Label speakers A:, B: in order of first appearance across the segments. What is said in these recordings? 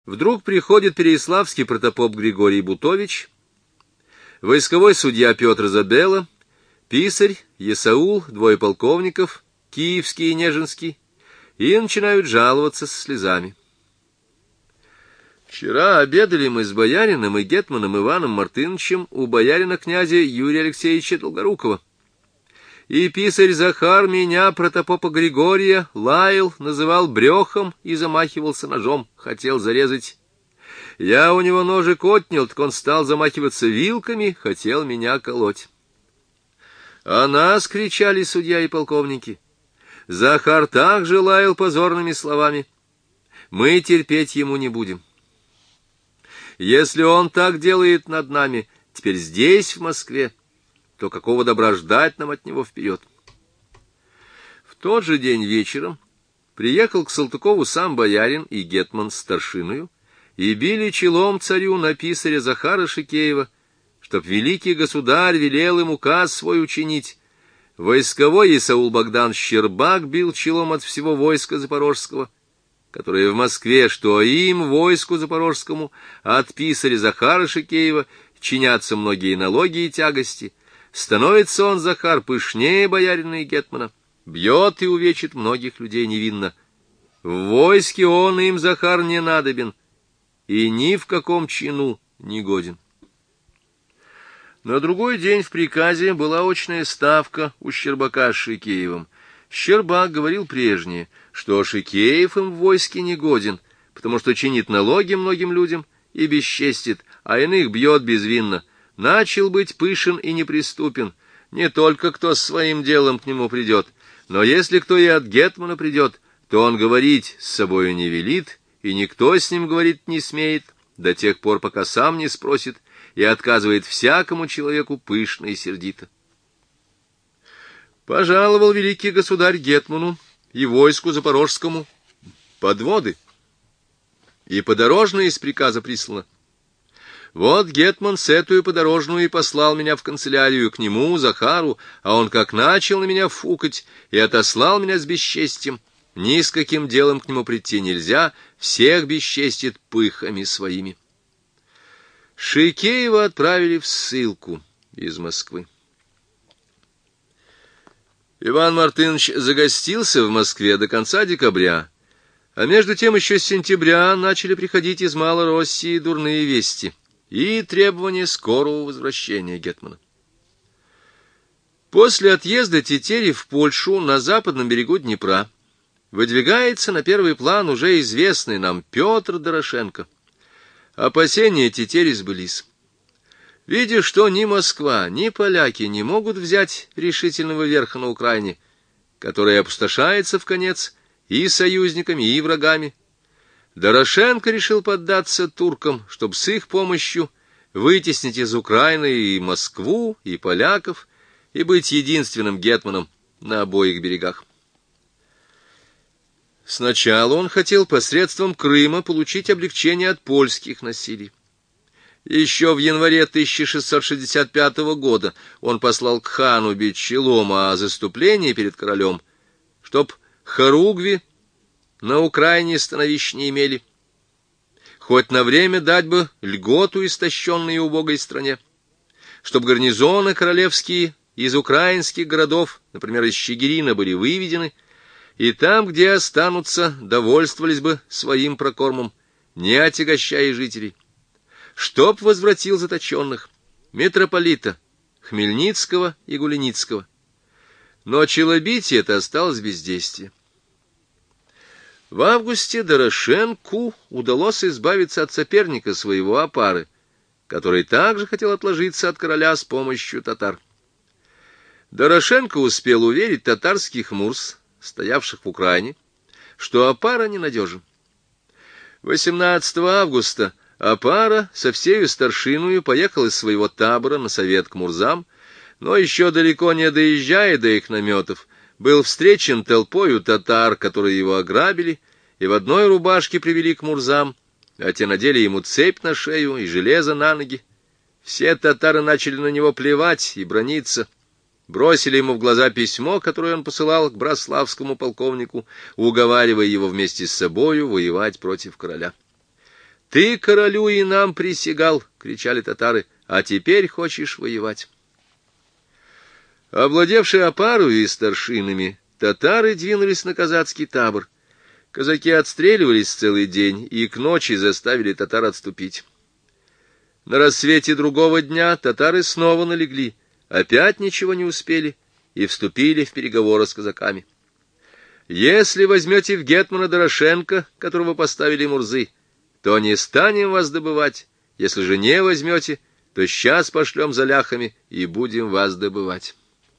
A: Вдруг приходит переяславский протопоп Григорий Бутович, войсковой судья Петр Забела, писарь, Есаул, 2 полковников, Киевский и Нежинский, и начинают жаловаться со слезами. Вчера обедали мы с боярином и гетманом Иваном Мартыновичем у боярина князя Юрия Алексеевича Долгорукова. И писарь Захар меня, протопопа Григория, лаял, называл брехом и замахивался ножом, хотел зарезать. Я у него ножик отнял, так он стал замахиваться вилками, хотел меня колоть. А нас кричали судья и полковники. Захар также лаял позорными словами. Мы терпеть ему не будем. Если он так делает над нами, теперь здесь, в Москве, то какого добра ждать нам от него вперед? В тот же день вечером приехал к Салтыкову сам боярин и гетман с старшиною, и били челом царю на писаря Захара Шикеева, чтоб великий государь велел им указ свой учинить. Войсковой Исаул Богдан Щербак бил челом от всего войска запорожского, которое в Москве, что им, войску запорожскому, от писаря Захара Шикеева чинятся многие налоги и тягости. Становится он, Захар, пышнее боярина и гетмана, бьет и увечит многих людей невинно. В войске он им, Захар, не надобен, и ни в каком чину не годен. На другой день в приказе была очная ставка у Щербака с Шикеевым. Щербак говорил прежнее, что Шикеев им в войске не годен, потому что чинит налоги многим людям и бесчестит, а иных бьет безвинно. Начал быть пышен и неприступен, не только кто с своим делом к нему придет, но если кто и от гетмана придет, то он говорить с собою не велит, и никто с ним говорить не смеет, до тех пор, пока сам не спросит, и отказывает всякому человеку пышно и сердито. Пожаловал великий государь гетману и войску запорожскому подводы, и подорожное из приказа прислано. Вот гетман с эту подорожную и послал меня в канцелярию к нему, Захару, а он как начал на меня фукать и отослал меня с бесчестием, ни с каким делом к нему прийти нельзя, всех бесчестит пыхами своими. Шикеева отправили в ссылку из Москвы. Иван Мартынович загостился в Москве до конца декабря, а между тем еще с сентября начали приходить из Малороссии дурные вести и требования скорого возвращения гетмана. После отъезда Тетери в Польшу на западном берегу Днепра выдвигается на первый план уже известный нам Петр Дорошенко. Опасения Тетери сбылись. Видя, что ни Москва, ни поляки не могут взять решительного верха на Украине, которая опустошается вконец и союзниками, и врагами, Дорошенко решил поддаться туркам, чтобы с их помощью вытеснить из Украины и Москву, и поляков, и быть единственным гетманом на обоих берегах. Сначала он хотел посредством Крыма получить облегчение от польских насилий. Еще в январе 1665 года он послал к хану бить челом о заступлении перед королем, чтоб хоругви на Украине становищ не имели, хоть на время дать бы льготу истощенной и убогой стране, чтоб гарнизоны королевские из украинских городов, например, из Чигирина, были выведены, и там, где останутся, довольствовались бы своим прокормом, не отягощая жителей, чтоб возвратил заточенных митрополита Хмельницкого и Гуленицкого. Но челобитие это осталось без действия. В августе Дорошенку удалось избавиться от соперника своего Опары, который также хотел отложиться от короля с помощью татар. Дорошенко успел уверить татарских мурс, стоявших в Украине, что Опара ненадежен. 18 августа Опара со всею старшиною поехал из своего табора на совет к мурзам, но еще далеко не доезжая до их наметов, был встречен толпою татар, которые его ограбили, и в одной рубашке привели к мурзам, а те надели ему цепь на шею и железо на ноги. Все татары начали на него плевать и браниться, бросили ему в глаза письмо, которое он посылал к браславскому полковнику, уговаривая его вместе с собою воевать против короля. «Ты королю и нам присягал!» — кричали татары. «А теперь хочешь воевать!» Овладевшие Опару и старшинами, татары двинулись на казацкий табор. Казаки отстреливались целый день и к ночи заставили татар отступить. На рассвете другого дня татары снова налегли, опять ничего не успели и вступили в переговоры с казаками. «Если возьмете в гетмана Дорошенко, которого поставили Мурзы, то не станем вас добывать. Если же не возьмете, то сейчас пошлем за ляхами и будем вас добывать».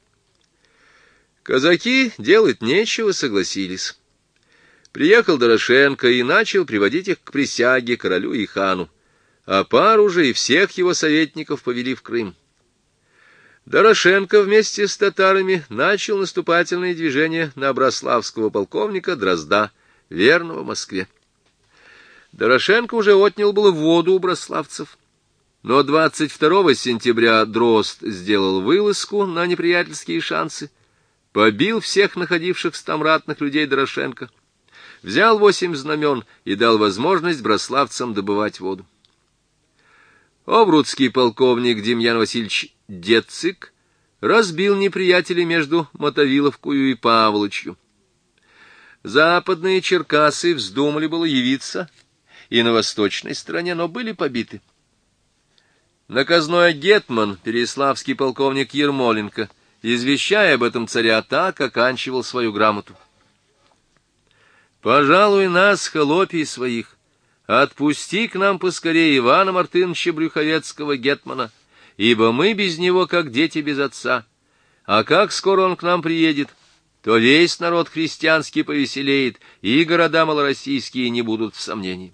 A: Казаки делать нечего, согласились. Приехал Дорошенко и начал приводить их к присяге королю и хану. Опару же и всех его советников повели в Крым. Дорошенко вместе с татарами начал наступательные движения на браславского полковника Дрозда, верного Москве. Дорошенко уже отнял было воду у браславцев, но 22 сентября Дрозд сделал вылазку на неприятельские шансы, побил всех находившихся там ратных людей Дорошенко, взял 8 знамен и дал возможность браславцам добывать воду. Оврудский полковник Демьян Васильевич Децик разбил неприятелей между Мотовиловкою и Павловичью. Западные черкасы вздумали было явиться и на восточной стороне, но были побиты. Наказной гетман, переяславский полковник Ермоленко, извещая об этом царя, так оканчивал свою грамоту: «Пожалуй, нас, холопий своих, отпусти к нам поскорее Ивана Мартыновича Брюховецкого гетмана, ибо мы без него, как дети без отца. А как скоро он к нам приедет, то весь народ христианский повеселеет, и города малороссийские не будут в сомнении».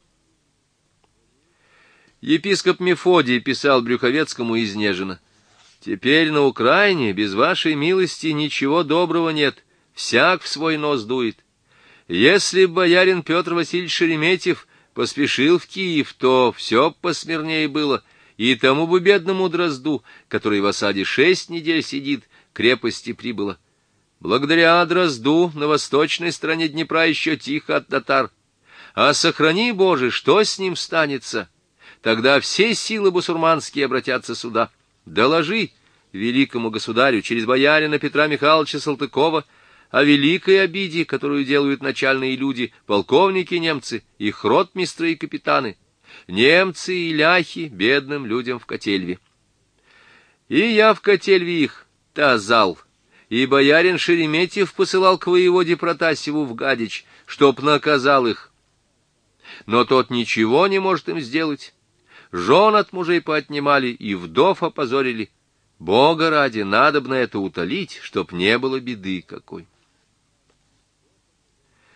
A: Епископ Мефодий писал Брюховецкому из Нежина: «Теперь на Украине без вашей милости ничего доброго нет, всяк в свой нос дует. Если б боярин Петр Васильевич Шереметьев поспешил в Киев, то все посмирнее было, и тому бы бедному Дрозду, который в осаде 6 недель сидит, крепости прибыло. Благодаря Дрозду на восточной стороне Днепра еще тихо от татар. А сохрани, Боже, что с ним станется? Тогда все силы бусурманские обратятся сюда. Доложи великому государю через боярина Петра Михайловича Салтыкова о великой обиде, которую делают начальные люди, полковники немцы, их ротмистры и капитаны, немцы и ляхи бедным людям в котельве. И я в котельве их тазал, и боярин Шереметьев посылал к воеводе Протасеву в Гадич, чтоб наказал их. Но тот ничего не может им сделать. Жен от мужей поотнимали и вдов опозорили. Бога ради, надобно это утолить, чтоб не было беды какой».